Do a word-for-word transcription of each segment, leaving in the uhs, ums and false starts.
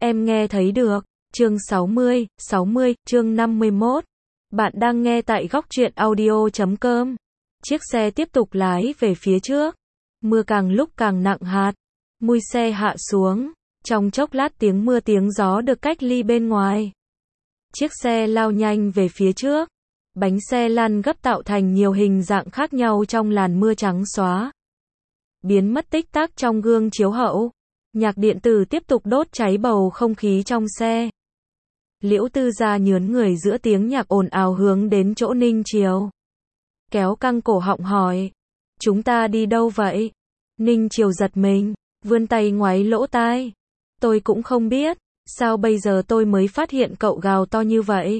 Em nghe thấy được. Chương sáu mươi, sáu mươi, chương năm mươi mốt. Bạn đang nghe tại góc truyện audio chấm com. Chiếc xe tiếp tục lái về phía trước. Mưa càng lúc càng nặng hạt. Mui xe hạ xuống. Trong chốc lát tiếng mưa tiếng gió được cách ly bên ngoài. Chiếc xe lao nhanh về phía trước. Bánh xe lăn gấp tạo thành nhiều hình dạng khác nhau trong làn mưa trắng xóa. Biến mất tích tắc trong gương chiếu hậu. Nhạc điện tử tiếp tục đốt cháy bầu không khí trong xe. Liễu Tư Gia nhướn người giữa tiếng nhạc ồn ào hướng đến chỗ Ninh Chiều. Kéo căng cổ họng hỏi. Chúng ta đi đâu vậy? Ninh Chiều giật mình, vươn tay ngoáy lỗ tai. Tôi cũng không biết, sao bây giờ tôi mới phát hiện cậu gào to như vậy?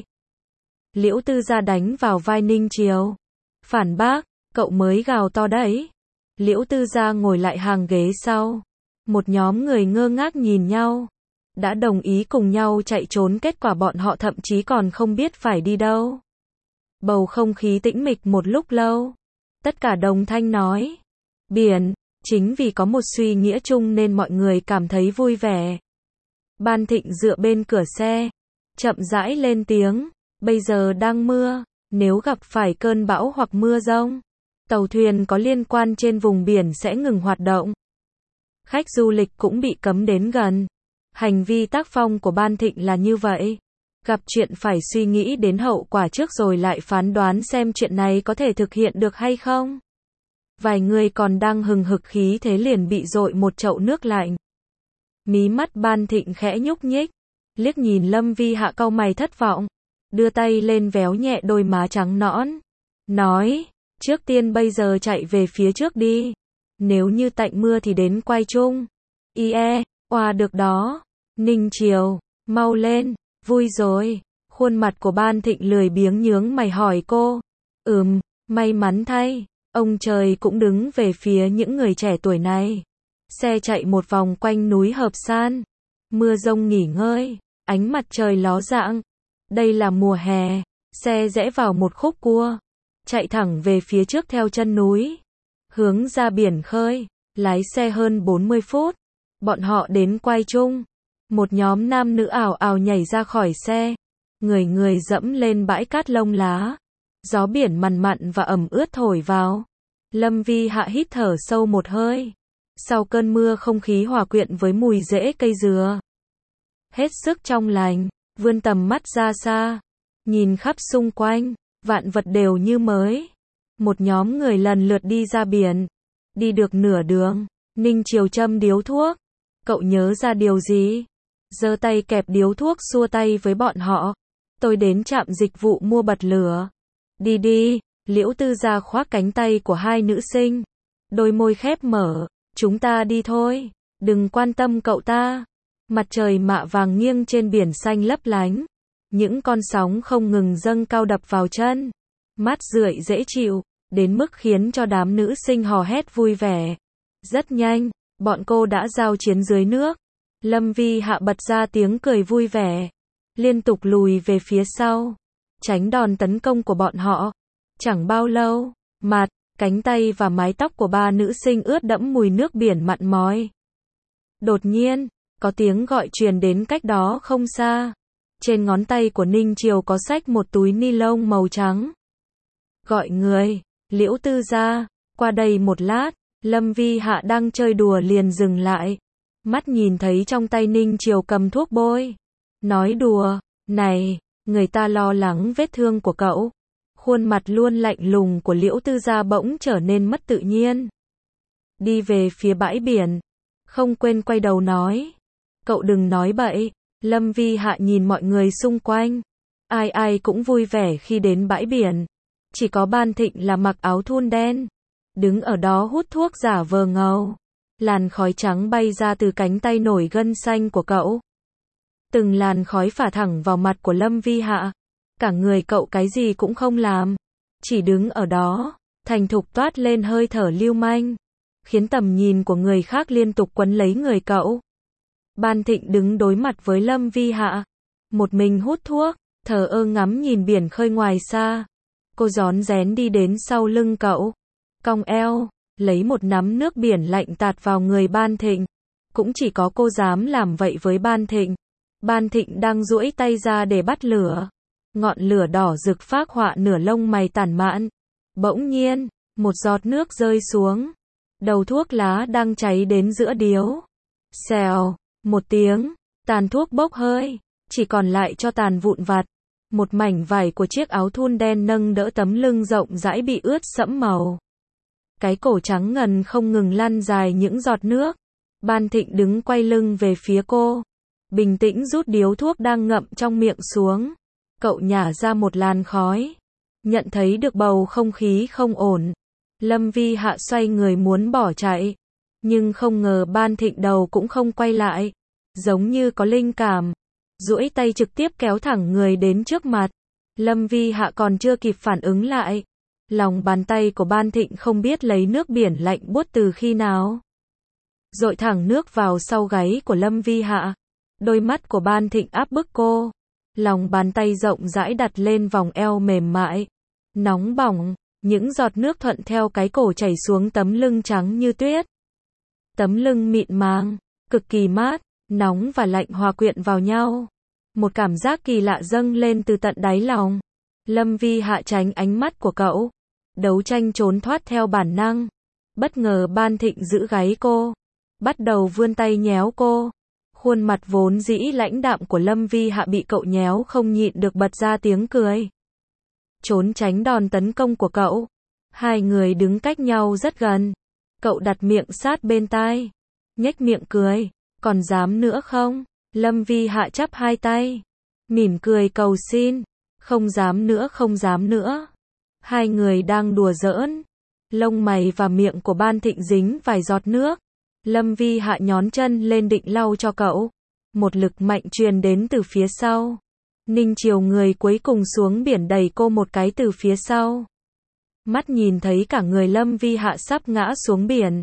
Liễu Tư Gia đánh vào vai Ninh Chiều. Phản bác, cậu mới gào to đấy. Liễu Tư Gia ngồi lại hàng ghế sau. Một nhóm người ngơ ngác nhìn nhau. Đã đồng ý cùng nhau chạy trốn, kết quả bọn họ thậm chí còn không biết phải đi đâu. Bầu không khí tĩnh mịch một lúc lâu. Tất cả đồng thanh nói. Biển, chính vì có một suy nghĩa chung nên mọi người cảm thấy vui vẻ. Ban Thịnh dựa bên cửa xe. Chậm rãi lên tiếng. Bây giờ đang mưa, nếu gặp phải cơn bão hoặc mưa giông, tàu thuyền có liên quan trên vùng biển sẽ ngừng hoạt động. Khách du lịch cũng bị cấm đến gần. Hành vi tác phong của Ban Thịnh là như vậy. Gặp chuyện phải suy nghĩ đến hậu quả trước rồi lại phán đoán xem chuyện này có thể thực hiện được hay không. Vài người còn đang hừng hực khí thế liền bị dội một chậu nước lạnh. Mí mắt Ban Thịnh khẽ nhúc nhích, liếc nhìn Lâm Vi Hạ cau mày thất vọng, đưa tay lên véo nhẹ đôi má trắng nõn, nói, trước tiên bây giờ chạy về phía trước đi. Nếu như tạnh mưa thì đến quay chung. Ie, oa được đó. Ninh Chiều, mau lên, vui rồi. Khuôn mặt của Ban Thịnh lười biếng nhướng mày hỏi cô. Ừm, may mắn thay, ông trời cũng đứng về phía những người trẻ tuổi này. Xe chạy một vòng quanh núi Hợp San. Mưa rông nghỉ ngơi, ánh mặt trời ló dạng. Đây là mùa hè, xe rẽ vào một khúc cua. Chạy thẳng về phía trước theo chân núi. Hướng ra biển khơi, lái xe hơn bốn mươi phút. Bọn họ đến quay chung. Một nhóm nam nữ ảo ảo nhảy ra khỏi xe. Người người dẫm lên bãi cát lông lá. Gió biển mằn mặn và ẩm ướt thổi vào. Lâm Vi Hạ hít thở sâu một hơi. Sau cơn mưa không khí hòa quyện với mùi rễ cây dừa. Hết sức trong lành, vươn tầm mắt ra xa. Nhìn khắp xung quanh, vạn vật đều như mới. Một nhóm người lần lượt đi ra biển. Đi được nửa đường, Ninh Chiều châm điếu thuốc. Cậu nhớ ra điều gì? Giơ tay kẹp điếu thuốc xua tay với bọn họ. Tôi đến trạm dịch vụ mua bật lửa. Đi đi, Liễu Tư Gia khoác cánh tay của hai nữ sinh. Đôi môi khép mở, chúng ta đi thôi, đừng quan tâm cậu ta. Mặt trời mạ vàng nghiêng trên biển xanh lấp lánh. Những con sóng không ngừng dâng cao đập vào chân. Mát rượi dễ chịu, đến mức khiến cho đám nữ sinh hò hét vui vẻ. Rất nhanh, bọn cô đã giao chiến dưới nước. Lâm Vi Hạ bật ra tiếng cười vui vẻ. Liên tục lùi về phía sau. Tránh đòn tấn công của bọn họ. Chẳng bao lâu, mặt, cánh tay và mái tóc của ba nữ sinh ướt đẫm mùi nước biển mặn mòi. Đột nhiên, có tiếng gọi truyền đến cách đó không xa. Trên ngón tay của Ninh Chiều có xách một túi ni lông màu trắng. Gọi người, Liễu Tư Gia, qua đây một lát. Lâm Vi Hạ đang chơi đùa liền dừng lại. Mắt nhìn thấy trong tay Ninh Chiều cầm thuốc bôi. Nói đùa, này, người ta lo lắng vết thương của cậu. Khuôn mặt luôn lạnh lùng của Liễu Tư Gia bỗng trở nên mất tự nhiên. Đi về phía bãi biển. Không quên quay đầu nói. Cậu đừng nói bậy. Lâm Vi Hạ nhìn mọi người xung quanh. Ai ai cũng vui vẻ khi đến bãi biển. Chỉ có Ban Thịnh là mặc áo thun đen. Đứng ở đó hút thuốc giả vờ ngầu. Làn khói trắng bay ra từ cánh tay nổi gân xanh của cậu. Từng làn khói phả thẳng vào mặt của Lâm Vi Hạ. Cả người cậu cái gì cũng không làm. Chỉ đứng ở đó, thành thục toát lên hơi thở lưu manh. Khiến tầm nhìn của người khác liên tục quấn lấy người cậu. Ban Thịnh đứng đối mặt với Lâm Vi Hạ. Một mình hút thuốc, thờ ơ ngắm nhìn biển khơi ngoài xa. Cô rón rén đi đến sau lưng cậu. Cong eo, lấy một nắm nước biển lạnh tạt vào người Ban Thịnh. Cũng chỉ có cô dám làm vậy với Ban Thịnh. Ban Thịnh đang duỗi tay ra để bắt lửa. Ngọn lửa đỏ rực phác họa nửa lông mày tản mạn. Bỗng nhiên, một giọt nước rơi xuống. Đầu thuốc lá đang cháy đến giữa điếu. Xèo, một tiếng, tàn thuốc bốc hơi, chỉ còn lại cho tàn vụn vặt. Một mảnh vải của chiếc áo thun đen nâng đỡ tấm lưng rộng rãi bị ướt sẫm màu. Cái cổ trắng ngần không ngừng lăn dài những giọt nước. Ban Thịnh đứng quay lưng về phía cô. Bình tĩnh rút điếu thuốc đang ngậm trong miệng xuống. Cậu nhả ra một làn khói. Nhận thấy được bầu không khí không ổn. Lâm Vi Hạ xoay người muốn bỏ chạy. Nhưng không ngờ Ban Thịnh đầu cũng không quay lại. Giống như có linh cảm. Duỗi tay trực tiếp kéo thẳng người đến trước mặt. Lâm Vi Hạ còn chưa kịp phản ứng lại. Lòng bàn tay của Ban Thịnh không biết lấy nước biển lạnh buốt từ khi nào. Dội thẳng nước vào sau gáy của Lâm Vi Hạ. Đôi mắt của Ban Thịnh áp bức cô. Lòng bàn tay rộng rãi đặt lên vòng eo mềm mại. Nóng bỏng, những giọt nước thuận theo cái cổ chảy xuống tấm lưng trắng như tuyết. Tấm lưng mịn màng, cực kỳ mát, nóng và lạnh hòa quyện vào nhau. Một cảm giác kỳ lạ dâng lên từ tận đáy lòng. Lâm Vi Hạ tránh ánh mắt của cậu. Đấu tranh trốn thoát theo bản năng. Bất ngờ Ban Thịnh giữ gáy cô. Bắt đầu vươn tay nhéo cô. Khuôn mặt vốn dĩ lãnh đạm của Lâm Vi Hạ bị cậu nhéo không nhịn được bật ra tiếng cười. Trốn tránh đòn tấn công của cậu. Hai người đứng cách nhau rất gần. Cậu đặt miệng sát bên tai. Nhếch miệng cười. Còn dám nữa không? Lâm Vi Hạ chắp hai tay. Mỉm cười cầu xin. Không dám nữa không dám nữa. Hai người đang đùa giỡn. Lông mày và miệng của Ban Thịnh dính vài giọt nước. Lâm Vi Hạ nhón chân lên định lau cho cậu. Một lực mạnh truyền đến từ phía sau. Ninh Chiều người cuối cùng xuống biển đẩy cô một cái từ phía sau. Mắt nhìn thấy cả người Lâm Vi Hạ sắp ngã xuống biển.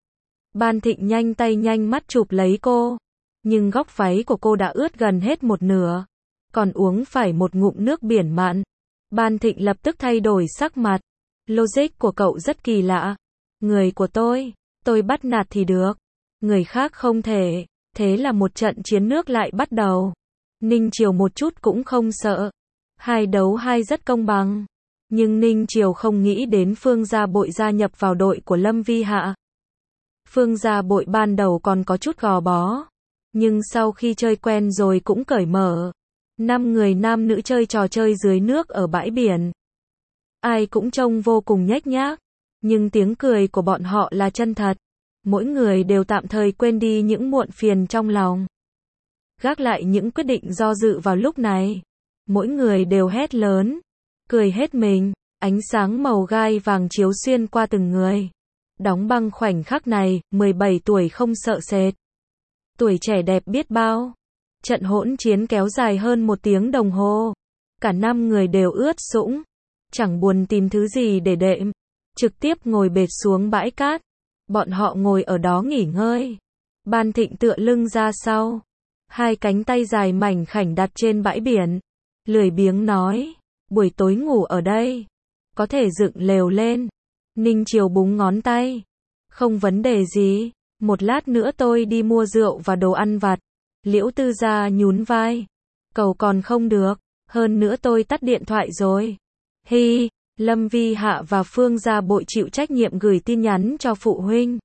Ban Thịnh nhanh tay nhanh mắt chụp lấy cô. Nhưng góc váy của cô đã ướt gần hết một nửa. Còn uống phải một ngụm nước biển mặn. Ban Thịnh lập tức thay đổi sắc mặt. Logic của cậu rất kỳ lạ. Người của tôi, tôi bắt nạt thì được. Người khác không thể. Thế là một trận chiến nước lại bắt đầu. Ninh Chiều một chút cũng không sợ. Hai đấu hai rất công bằng. Nhưng Ninh Chiều không nghĩ đến Phương Gia Bội gia nhập vào đội của Lâm Vi Hạ. Phương Gia Bội ban đầu còn có chút gò bó. Nhưng sau khi chơi quen rồi cũng cởi mở. Năm người nam nữ chơi trò chơi dưới nước ở bãi biển. Ai cũng trông vô cùng nhếch nhác. Nhưng tiếng cười của bọn họ là chân thật. Mỗi người đều tạm thời quên đi những muộn phiền trong lòng. Gác lại những quyết định do dự vào lúc này. Mỗi người đều hét lớn. Cười hết mình. Ánh sáng màu gai vàng chiếu xuyên qua từng người. Đóng băng khoảnh khắc này, mười bảy tuổi không sợ sệt. Tuổi trẻ đẹp biết bao. Trận hỗn chiến kéo dài hơn một tiếng đồng hồ. Cả năm người đều ướt sũng. Chẳng buồn tìm thứ gì để đệm. Trực tiếp ngồi bệt xuống bãi cát. Bọn họ ngồi ở đó nghỉ ngơi. Ban Thịnh tựa lưng ra sau. Hai cánh tay dài mảnh khảnh đặt trên bãi biển. Lười biếng nói. Buổi tối ngủ ở đây. Có thể dựng lều lên. Ninh Chiều búng ngón tay. Không vấn đề gì. Một lát nữa tôi đi mua rượu và đồ ăn vặt. Liễu Tư Gia nhún vai. Cầu còn không được. Hơn nữa tôi tắt điện thoại rồi. Hi. Lâm Vi Hạ và Phương Gia Bội chịu trách nhiệm gửi tin nhắn cho phụ huynh.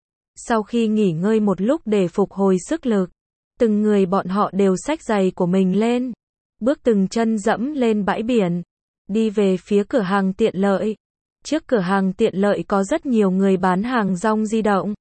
Sau khi nghỉ ngơi một lúc để phục hồi sức lực. Từng người bọn họ đều xách giày của mình lên. Bước từng chân dẫm lên bãi biển. Đi về phía cửa hàng tiện lợi. Trước cửa hàng tiện lợi có rất nhiều người bán hàng rong di động.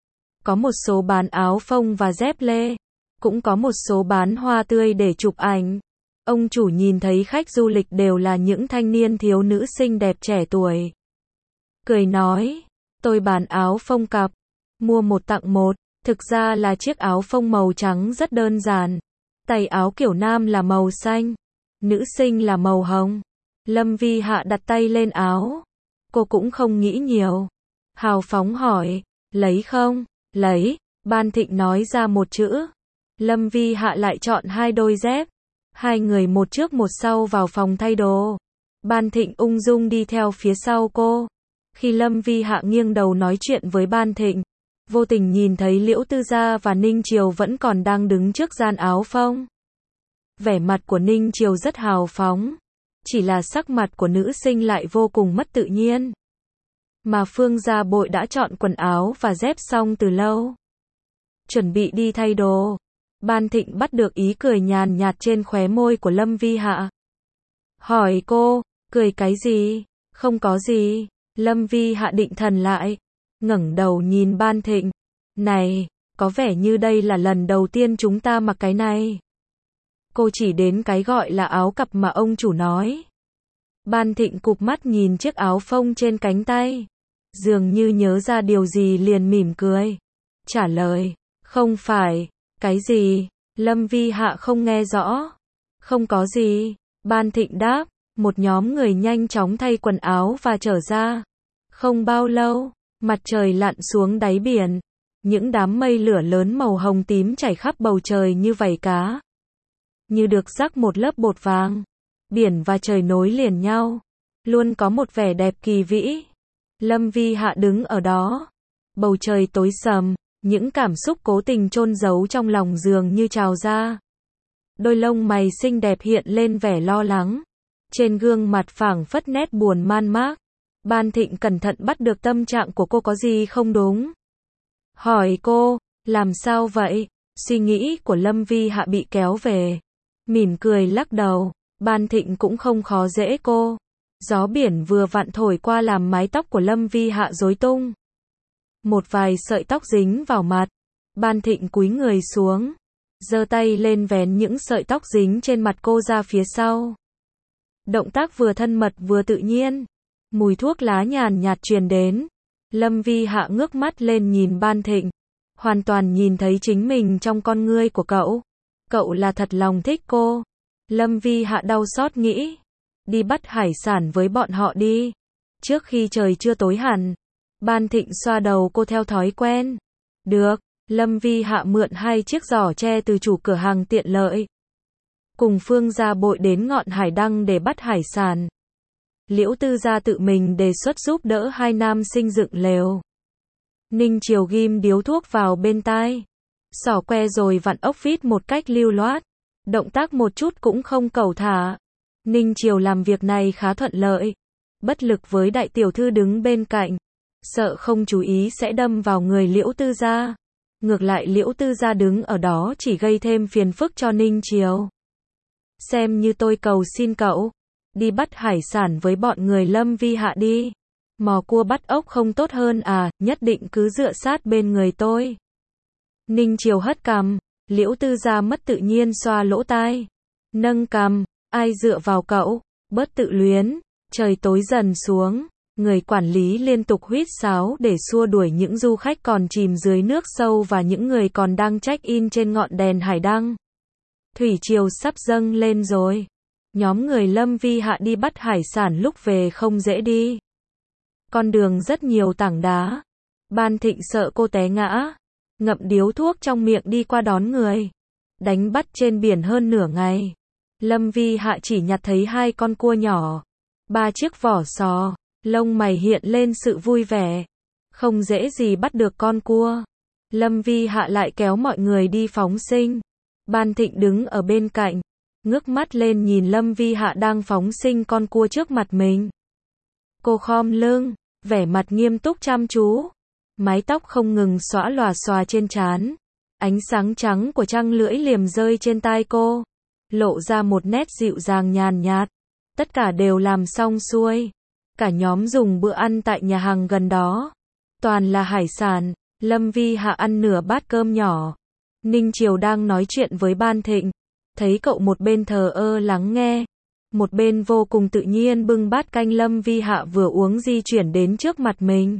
Có một số bán áo phông và dép lê. Cũng có một số bán hoa tươi để chụp ảnh. Ông chủ nhìn thấy khách du lịch đều là những thanh niên thiếu nữ xinh đẹp trẻ tuổi. Cười nói, tôi bán áo phông cặp. Mua một tặng một. Thực ra là chiếc áo phông màu trắng rất đơn giản. Tay áo kiểu nam là màu xanh. Nữ sinh là màu hồng. Lâm Vi Hạ đặt tay lên áo. Cô cũng không nghĩ nhiều. Hào phóng hỏi, lấy không? Lấy. Ban Thịnh nói ra một chữ. Lâm Vi Hạ lại chọn hai đôi dép. Hai người một trước một sau vào phòng thay đồ. Ban Thịnh ung dung đi theo phía sau cô. Khi Lâm Vi Hạ nghiêng đầu nói chuyện với Ban Thịnh, vô tình nhìn thấy Liễu Tư Gia và Ninh Chiều vẫn còn đang đứng trước gian áo phông. Vẻ mặt của Ninh Chiều rất hào phóng, chỉ là sắc mặt của nữ sinh lại vô cùng mất tự nhiên. Mà Phương Gia Bội đã chọn quần áo và dép xong từ lâu, chuẩn bị đi thay đồ. Ban Thịnh bắt được ý cười nhàn nhạt trên khóe môi của Lâm Vi Hạ. Hỏi cô, cười cái gì? Không có gì. Lâm Vi Hạ định thần lại, ngẩng đầu nhìn Ban Thịnh. Này, có vẻ như đây là lần đầu tiên chúng ta mặc cái này. Cô chỉ đến cái gọi là áo cặp mà ông chủ nói. Ban Thịnh cụp mắt nhìn chiếc áo phông trên cánh tay, dường như nhớ ra điều gì liền mỉm cười, trả lời, không phải. Cái gì? Lâm Vi Hạ không nghe rõ. Không có gì. Ban Thịnh đáp. Một nhóm người nhanh chóng thay quần áo và trở ra. Không bao lâu, mặt trời lặn xuống đáy biển. Những đám mây lửa lớn màu hồng tím chảy khắp bầu trời như vảy cá, như được rắc một lớp bột vàng. Biển và trời nối liền nhau, luôn có một vẻ đẹp kỳ vĩ. Lâm Vi Hạ đứng ở đó. Bầu trời tối sầm, những cảm xúc cố tình chôn giấu trong lòng dường như trào ra. Đôi lông mày xinh đẹp hiện lên vẻ lo lắng. Trên gương mặt phảng phất nét buồn man mác. Ban Thịnh cẩn thận bắt được tâm trạng của cô có gì không đúng. Hỏi cô, làm sao vậy? Suy nghĩ của Lâm Vi Hạ bị kéo về. Mỉm cười lắc đầu. Ban Thịnh cũng không khó dễ cô. Gió biển vừa vặn thổi qua làm mái tóc của Lâm Vi Hạ rối tung. Một vài sợi tóc dính vào mặt. Ban Thịnh cúi người xuống, giơ tay lên vén những sợi tóc dính trên mặt cô ra phía sau. Động tác vừa thân mật vừa tự nhiên. Mùi thuốc lá nhàn nhạt truyền đến. Lâm Vi Hạ ngước mắt lên nhìn Ban Thịnh, hoàn toàn nhìn thấy chính mình trong con ngươi của cậu. Cậu là thật lòng thích cô. Lâm Vi Hạ đau xót nghĩ, đi bắt hải sản với bọn họ đi, trước khi trời chưa tối hẳn. Ban Thịnh xoa đầu cô theo thói quen. Được. Lâm Vi Hạ mượn hai chiếc giỏ tre từ chủ cửa hàng tiện lợi, cùng Phương Gia Bội đến ngọn hải đăng để bắt hải sản. Liễu Tư Gia tự mình đề xuất giúp đỡ hai nam sinh dựng lều. Ninh Chiều ghim điếu thuốc vào bên tai, xỏ que rồi vặn ốc vít một cách lưu loát, động tác một chút cũng không cẩu thả. Ninh Chiều làm việc này khá thuận lợi, bất lực với đại tiểu thư đứng bên cạnh, sợ không chú ý sẽ đâm vào người Liễu Tư Gia. Ngược lại Liễu Tư Gia đứng ở đó chỉ gây thêm phiền phức cho Ninh Chiều. Xem như tôi cầu xin cậu, đi bắt hải sản với bọn người Lâm Vi Hạ đi. Mò cua bắt ốc không tốt hơn à, nhất định cứ dựa sát bên người tôi. Ninh Chiều hất cằm, Liễu Tư Gia mất tự nhiên xoa lỗ tai, nâng cằm, ai dựa vào cậu, bớt tự luyến. Trời tối dần xuống, người quản lý liên tục huýt sáo để xua đuổi những du khách còn chìm dưới nước sâu và những người còn đang check-in trên ngọn đèn hải đăng. Thủy triều sắp dâng lên rồi. Nhóm người Lâm Vi Hạ đi bắt hải sản lúc về không dễ đi. Con đường rất nhiều tảng đá. Ban Thịnh sợ cô té ngã, ngậm điếu thuốc trong miệng đi qua đón người. Đánh bắt trên biển hơn nửa ngày, Lâm Vi Hạ chỉ nhặt thấy hai con cua nhỏ, ba chiếc vỏ sò. Lông mày hiện lên sự vui vẻ. Không dễ gì bắt được con cua. Lâm Vi Hạ lại kéo mọi người đi phóng sinh. Ban Thịnh đứng ở bên cạnh, ngước mắt lên nhìn Lâm Vi Hạ đang phóng sinh con cua trước mặt mình. Cô khom lưng, vẻ mặt nghiêm túc chăm chú. Mái tóc không ngừng xõa lòa xòa trên trán. Ánh sáng trắng của trăng lưỡi liềm rơi trên tai cô, lộ ra một nét dịu dàng nhàn nhạt. Tất cả đều làm xong xuôi. Cả nhóm dùng bữa ăn tại nhà hàng gần đó. Toàn là hải sản. Lâm Vi Hạ ăn nửa bát cơm nhỏ. Ninh Chiều đang nói chuyện với Ban Thịnh, thấy cậu một bên thờ ơ lắng nghe, một bên vô cùng tự nhiên bưng bát canh Lâm Vi Hạ vừa uống di chuyển đến trước mặt mình.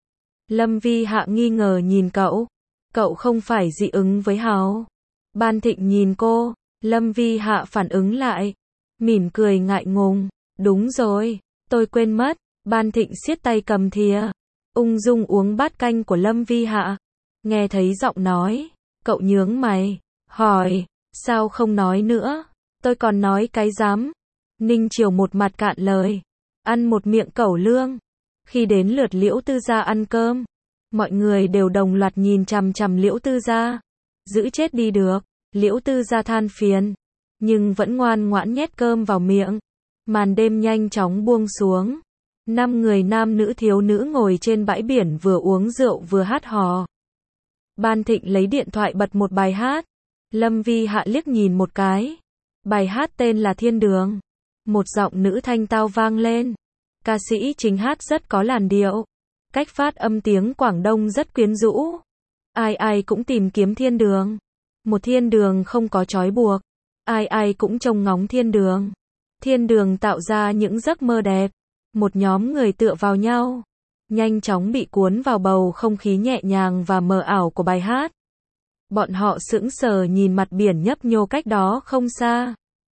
Lâm Vi Hạ nghi ngờ nhìn cậu. Cậu không phải dị ứng với hào. Ban Thịnh nhìn cô. Lâm Vi Hạ phản ứng lại, mỉm cười ngại ngùng. Đúng rồi, tôi quên mất. Ban Thịnh siết tay cầm thìa, ung dung uống bát canh của Lâm Vi Hạ. Nghe thấy giọng nói, cậu nhướng mày, hỏi, sao không nói nữa? Tôi còn nói cái dám. Ninh Chiều một mặt cạn lời, ăn một miệng cẩu lương. Khi đến lượt Liễu Tư Gia ăn cơm, mọi người đều đồng loạt nhìn chằm chằm Liễu Tư Gia. Giữ chết đi được. Liễu Tư Gia than phiền, nhưng vẫn ngoan ngoãn nhét cơm vào miệng. Màn đêm nhanh chóng buông xuống. Năm người nam nữ thiếu nữ ngồi trên bãi biển vừa uống rượu vừa hát hò. Ban Thịnh lấy điện thoại bật một bài hát. Lâm Vi Hạ liếc nhìn một cái. Bài hát tên là Thiên Đường. Một giọng nữ thanh tao vang lên. Ca sĩ chính hát rất có làn điệu. Cách phát âm tiếng Quảng Đông rất quyến rũ. Ai ai cũng tìm kiếm thiên đường. Một thiên đường không có trói buộc. Ai ai cũng trông ngóng thiên đường. Thiên đường tạo ra những giấc mơ đẹp. Một nhóm người tựa vào nhau. Nhanh chóng bị cuốn vào bầu không khí nhẹ nhàng và mờ ảo của bài hát. Bọn họ sững sờ nhìn mặt biển nhấp nhô cách đó không xa.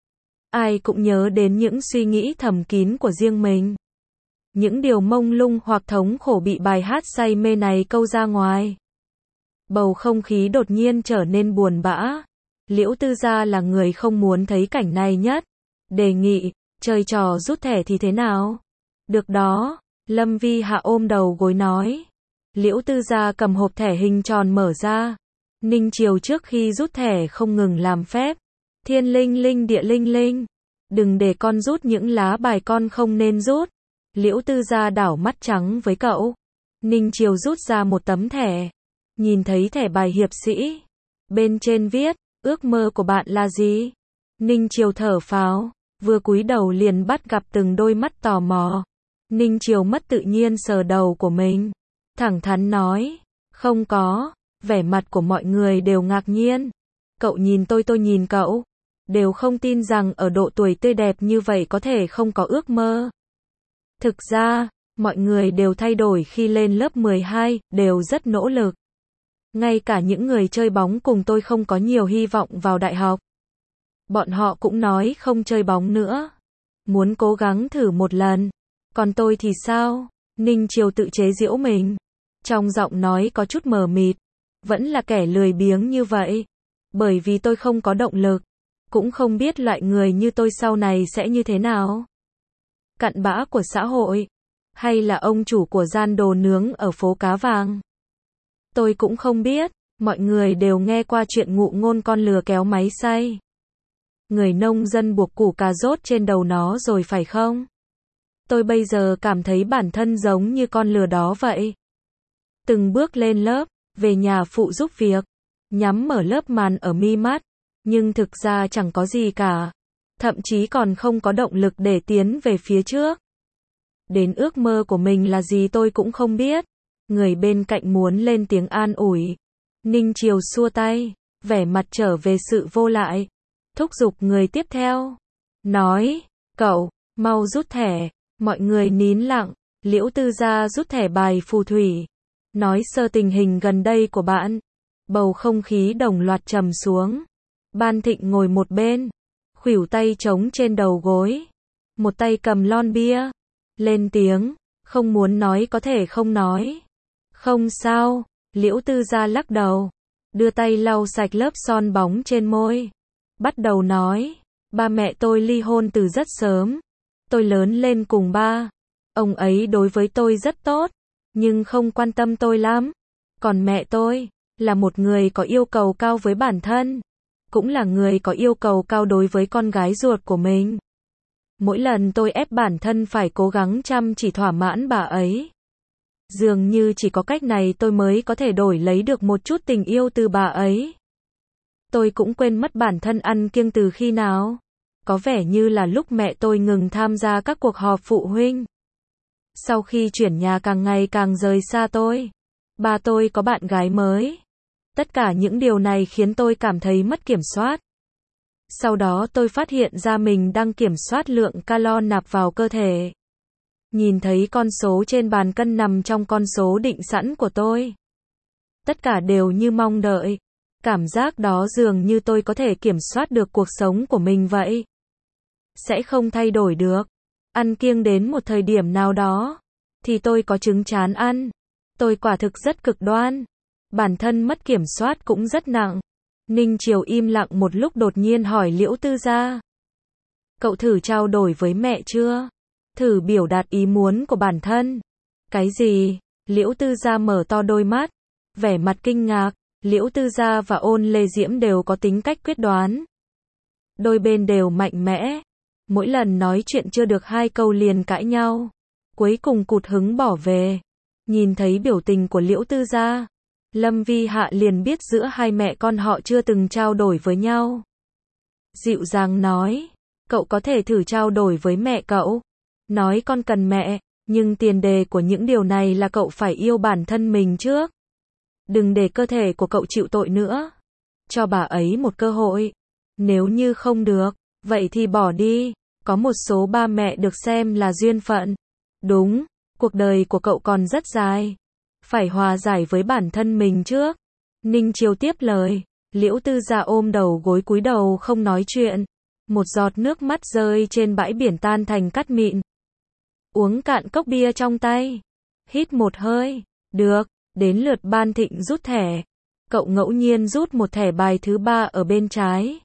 Ai cũng nhớ đến những suy nghĩ thầm kín của riêng mình. Những điều mông lung hoặc thống khổ bị bài hát say mê này câu ra ngoài. Bầu không khí đột nhiên trở nên buồn bã. Liễu Tư Gia là người không muốn thấy cảnh này nhất. Đề nghị, chơi trò rút thẻ thì thế nào? Được đó, Lâm Vi Hạ ôm đầu gối nói. Liễu Tư Gia cầm hộp thẻ hình tròn mở ra. Ninh Chiều trước khi rút thẻ không ngừng làm phép. Thiên linh linh địa linh linh. Đừng để con rút những lá bài con không nên rút. Liễu Tư Gia đảo mắt trắng với cậu. Ninh Chiều rút ra một tấm thẻ. Nhìn thấy thẻ bài hiệp sĩ. Bên trên viết, ước mơ của bạn là gì? Ninh Chiều thở phào, vừa cúi đầu liền bắt gặp từng đôi mắt tò mò. Ninh Chiều mất tự nhiên sờ đầu của mình. Thẳng thắn nói, không có. Vẻ mặt của mọi người đều ngạc nhiên. Cậu nhìn tôi tôi nhìn cậu. Đều không tin rằng ở độ tuổi tươi đẹp như vậy có thể không có ước mơ. Thực ra, mọi người đều thay đổi khi lên lớp mười hai, đều rất nỗ lực. Ngay cả những người chơi bóng cùng tôi không có nhiều hy vọng vào đại học. Bọn họ cũng nói không chơi bóng nữa. Muốn cố gắng thử một lần. Còn tôi thì sao? Ninh Chiều tự chế giễu mình. Trong giọng nói có chút mờ mịt. Vẫn là kẻ lười biếng như vậy. Bởi vì tôi không có động lực. Cũng không biết loại người như tôi sau này sẽ như thế nào. Cặn bã của xã hội. Hay là ông chủ của gian đồ nướng ở phố Cá Vàng. Tôi cũng không biết. Mọi người đều nghe qua chuyện ngụ ngôn con lừa kéo máy xay. Người nông dân buộc củ cà rốt trên đầu nó rồi phải không? Tôi bây giờ cảm thấy bản thân giống như con lừa đó vậy. Từng bước lên lớp, về nhà phụ giúp việc, nhắm mở lớp màn ở mi mắt, nhưng thực ra chẳng có gì cả. Thậm chí còn không có động lực để tiến về phía trước. Đến ước mơ của mình là gì tôi cũng không biết. Người bên cạnh muốn lên tiếng an ủi. Ninh Chiều xua tay, vẻ mặt trở về sự vô lại. Thúc giục người tiếp theo. Nói, cậu, mau rút thẻ. Mọi người nín lặng. Liễu Tư Gia rút thẻ bài phù thủy. Nói sơ tình hình gần đây của bạn. Bầu không khí đồng loạt trầm xuống. Ban Thịnh ngồi một bên. Khuỷu tay trống trên đầu gối. Một tay cầm lon bia. Lên tiếng. Không muốn nói có thể không nói. Không sao. Liễu Tư Gia lắc đầu. Đưa tay lau sạch lớp son bóng trên môi. Bắt đầu nói. Ba mẹ tôi ly hôn từ rất sớm. Tôi lớn lên cùng ba. Ông ấy đối với tôi rất tốt. Nhưng không quan tâm tôi lắm. Còn mẹ tôi, là một người có yêu cầu cao với bản thân. Cũng là người có yêu cầu cao đối với con gái ruột của mình. Mỗi lần tôi ép bản thân phải cố gắng chăm chỉ thỏa mãn bà ấy. Dường như chỉ có cách này tôi mới có thể đổi lấy được một chút tình yêu từ bà ấy. Tôi cũng quên mất bản thân ăn kiêng từ khi nào. Có vẻ như là lúc mẹ tôi ngừng tham gia các cuộc họp phụ huynh. Sau khi chuyển nhà càng ngày càng rời xa tôi. Ba tôi có bạn gái mới. Tất cả những điều này khiến tôi cảm thấy mất kiểm soát. Sau đó tôi phát hiện ra mình đang kiểm soát lượng calo nạp vào cơ thể. Nhìn thấy con số trên bàn cân nằm trong con số định sẵn của tôi. Tất cả đều như mong đợi. Cảm giác đó dường như tôi có thể kiểm soát được cuộc sống của mình vậy. Sẽ không thay đổi được. Ăn kiêng đến một thời điểm nào đó. Thì tôi có chứng chán ăn. Tôi quả thực rất cực đoan. Bản thân mất kiểm soát cũng rất nặng. Ninh Chiều im lặng một lúc đột nhiên hỏi Liễu Tư Gia. Cậu thử trao đổi với mẹ chưa? Thử biểu đạt ý muốn của bản thân. Cái gì? Liễu Tư Gia mở to đôi mắt. Vẻ mặt kinh ngạc. Liễu Tư Gia và Ôn Lê Diễm đều có tính cách quyết đoán. Đôi bên đều mạnh mẽ. Mỗi lần nói chuyện chưa được hai câu liền cãi nhau. Cuối cùng cụt hứng bỏ về. Nhìn thấy biểu tình của Liễu Tư Gia, Lâm Vi Hạ liền biết giữa hai mẹ con họ chưa từng trao đổi với nhau. Dịu dàng nói, cậu có thể thử trao đổi với mẹ cậu. Nói con cần mẹ, nhưng tiền đề của những điều này là cậu phải yêu bản thân mình trước. Đừng để cơ thể của cậu chịu tội nữa. Cho bà ấy một cơ hội. Nếu như không được, vậy thì bỏ đi. Có một số ba mẹ được xem là duyên phận. Đúng, cuộc đời của cậu còn rất dài. Phải hòa giải với bản thân mình trước. Ninh Chiêu tiếp lời. Liễu Tư Gia ôm đầu gối cúi đầu không nói chuyện. Một giọt nước mắt rơi trên bãi biển tan thành cát mịn. Uống cạn cốc bia trong tay. Hít một hơi. Được, đến lượt Ban Thịnh rút thẻ. Cậu ngẫu nhiên rút một thẻ bài thứ ba ở bên trái.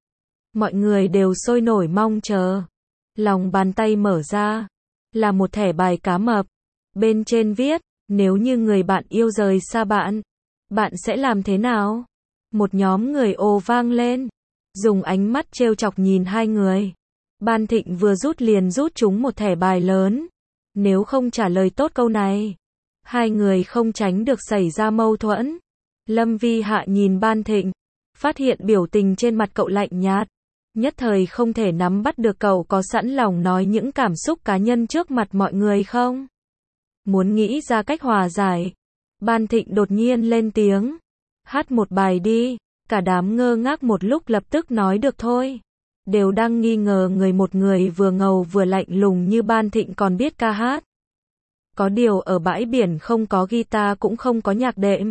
Mọi người đều sôi nổi mong chờ. Lòng bàn tay mở ra. Là một thẻ bài cá mập. Bên trên viết, nếu như người bạn yêu rời xa bạn, bạn sẽ làm thế nào? Một nhóm người ồ vang lên. Dùng ánh mắt trêu chọc nhìn hai người. Ban Thịnh vừa rút liền rút trúng một thẻ bài lớn. Nếu không trả lời tốt câu này, hai người không tránh được xảy ra mâu thuẫn. Lâm Vi Hạ nhìn Ban Thịnh, phát hiện biểu tình trên mặt cậu lạnh nhạt. Nhất thời không thể nắm bắt được cậu có sẵn lòng nói những cảm xúc cá nhân trước mặt mọi người không. Muốn nghĩ ra cách hòa giải. Ban Thịnh đột nhiên lên tiếng. Hát một bài đi. Cả đám ngơ ngác một lúc lập tức nói được thôi. Đều đang nghi ngờ người một người vừa ngầu vừa lạnh lùng như Ban Thịnh còn biết ca hát. Có điều ở bãi biển không có guitar cũng không có nhạc đệm.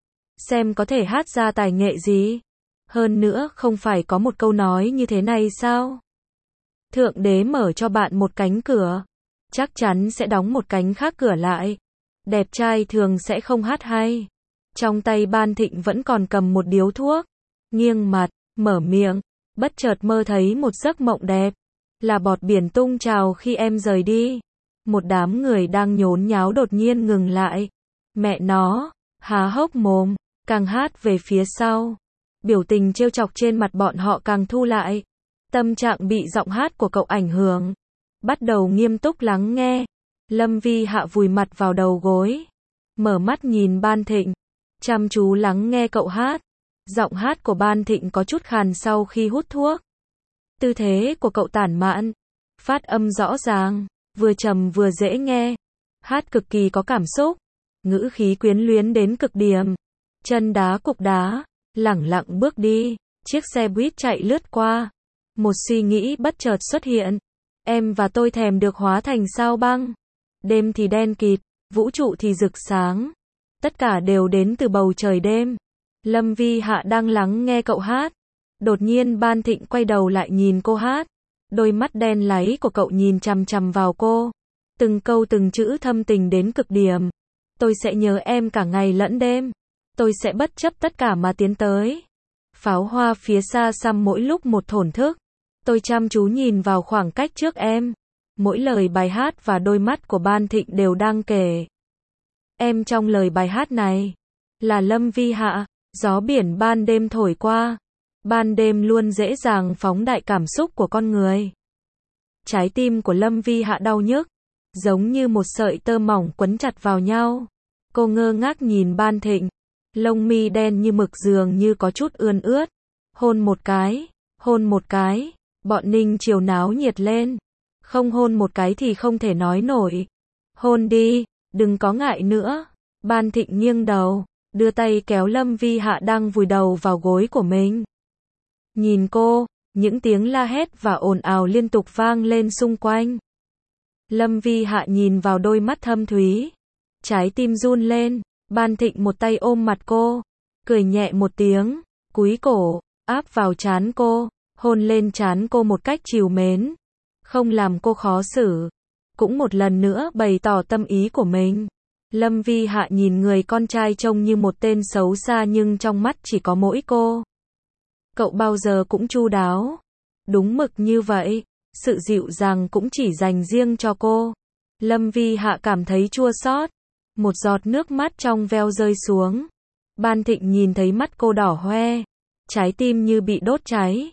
Xem có thể hát ra tài nghệ gì. Hơn nữa không phải có một câu nói như thế này sao? Thượng đế mở cho bạn một cánh cửa, chắc chắn sẽ đóng một cánh khác cửa lại. Đẹp trai thường sẽ không hát hay. Trong tay Ban Thịnh vẫn còn cầm một điếu thuốc. Nghiêng mặt, mở miệng, bất chợt mơ thấy một giấc mộng đẹp. Là bọt biển tung trào khi em rời đi. Một đám người đang nhốn nháo đột nhiên ngừng lại. Mẹ nó, há hốc mồm, càng hát về phía sau. Biểu tình trêu chọc trên mặt bọn họ càng thu lại. Tâm trạng bị giọng hát của cậu ảnh hưởng. Bắt đầu nghiêm túc lắng nghe. Lâm Vi Hạ vùi mặt vào đầu gối. Mở mắt nhìn Ban Thịnh. Chăm chú lắng nghe cậu hát. Giọng hát của Ban Thịnh có chút khàn sau khi hút thuốc. Tư thế của cậu tản mạn. Phát âm rõ ràng. Vừa trầm vừa dễ nghe. Hát cực kỳ có cảm xúc. Ngữ khí quyến luyến đến cực điểm. Chân đá cục đá. Lẳng lặng bước đi. Chiếc xe buýt chạy lướt qua. Một suy nghĩ bất chợt xuất hiện. Em và tôi thèm được hóa thành sao băng. Đêm thì đen kịt, vũ trụ thì rực sáng. Tất cả đều đến từ bầu trời đêm. Lâm Vi Hạ đang lắng nghe cậu hát. Đột nhiên Ban Thịnh quay đầu lại nhìn cô hát. Đôi mắt đen láy của cậu nhìn chằm chằm vào cô. Từng câu từng chữ thâm tình đến cực điểm. Tôi sẽ nhớ em cả ngày lẫn đêm. Tôi sẽ bất chấp tất cả mà tiến tới. Pháo hoa phía xa xăm mỗi lúc một thổn thức. Tôi chăm chú nhìn vào khoảng cách trước em. Mỗi lời bài hát và đôi mắt của Ban Thịnh đều đang kể. Em trong lời bài hát này là Lâm Vi Hạ. Gió biển ban đêm thổi qua. Ban đêm luôn dễ dàng phóng đại cảm xúc của con người. Trái tim của Lâm Vi Hạ đau nhức, giống như một sợi tơ mỏng quấn chặt vào nhau. Cô ngơ ngác nhìn Ban Thịnh. Lông mi đen như mực dường như có chút ươn ướt. Hôn một cái, hôn một cái. Bọn Ninh Chiều náo nhiệt lên. Không hôn một cái thì không thể nói nổi. Hôn đi, đừng có ngại nữa. Ban Thịnh nghiêng đầu, đưa tay kéo Lâm Vi Hạ đang vùi đầu vào gối của mình. Nhìn cô, những tiếng la hét và ồn ào liên tục vang lên xung quanh. Lâm Vi Hạ nhìn vào đôi mắt thâm thúy. Trái tim run lên. Ban Thịnh một tay ôm mặt cô, cười nhẹ một tiếng, cúi cổ, áp vào trán cô, hôn lên trán cô một cách trìu mến. Không làm cô khó xử. Cũng một lần nữa bày tỏ tâm ý của mình. Lâm Vi Hạ nhìn người con trai trông như một tên xấu xa nhưng trong mắt chỉ có mỗi cô. Cậu bao giờ cũng chu đáo. Đúng mực như vậy. Sự dịu dàng cũng chỉ dành riêng cho cô. Lâm Vi Hạ cảm thấy chua xót. Một giọt nước mắt trong veo rơi xuống. Ban Thịnh nhìn thấy mắt cô đỏ hoe. Trái tim như bị đốt cháy.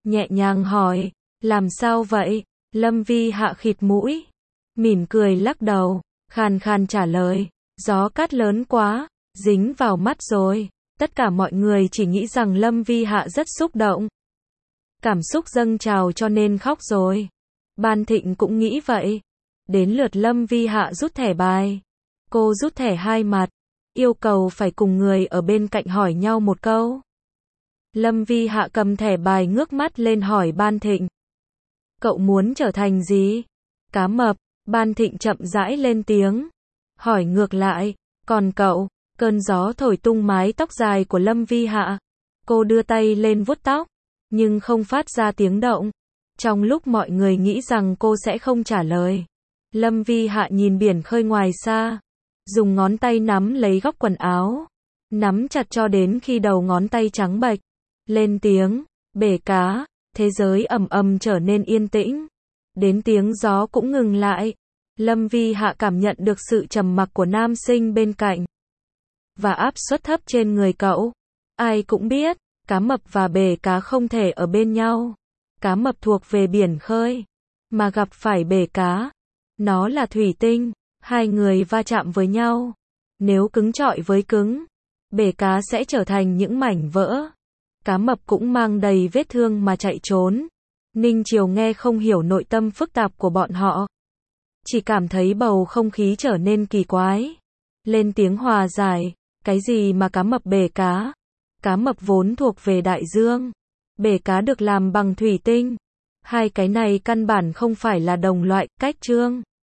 nhẹ nhàng hỏi, làm sao vậy? Lâm Vi Hạ khịt mũi, mỉm cười lắc đầu, khàn khàn trả lời, gió cát lớn quá, dính vào mắt rồi. Tất cả mọi người chỉ nghĩ rằng Lâm Vi Hạ rất xúc động. Cảm xúc dâng trào cho nên khóc rồi. Ban Thịnh cũng nghĩ vậy. Đến lượt Lâm Vi Hạ rút thẻ bài. Cô rút thẻ hai mặt, yêu cầu phải cùng người ở bên cạnh hỏi nhau một câu. Lâm Vi Hạ cầm thẻ bài ngước mắt lên hỏi Ban Thịnh. Cậu muốn trở thành gì? Cá mập. Ban Thịnh chậm rãi lên tiếng. Hỏi ngược lại, còn cậu? Cơn gió thổi tung mái tóc dài của Lâm Vi Hạ. Cô đưa tay lên vuốt tóc, nhưng không phát ra tiếng động. Trong lúc mọi người nghĩ rằng cô sẽ không trả lời, Lâm Vi Hạ nhìn biển khơi ngoài xa, dùng ngón tay nắm lấy góc quần áo, nắm chặt cho đến khi đầu ngón tay trắng bệch. Lên tiếng, bể cá, thế giới ầm ầm trở nên yên tĩnh. Đến tiếng gió cũng ngừng lại. Lâm Vi Hạ cảm nhận được sự trầm mặc của nam sinh bên cạnh và áp suất thấp trên người cậu. Ai cũng biết, cá mập và bể cá không thể ở bên nhau. Cá mập thuộc về biển khơi, mà gặp phải bể cá, nó là thủy tinh, hai người va chạm với nhau. Nếu cứng chọi với cứng, bể cá sẽ trở thành những mảnh vỡ. Cá mập cũng mang đầy vết thương mà chạy trốn. Ninh Chiều nghe không hiểu nội tâm phức tạp của bọn họ, chỉ cảm thấy bầu không khí trở nên kỳ quái. Lên tiếng hòa giải, cái gì mà cá mập bể cá? Cá mập vốn thuộc về đại dương, bể cá được làm bằng thủy tinh. Hai cái này căn bản không phải là đồng loại, cách chương.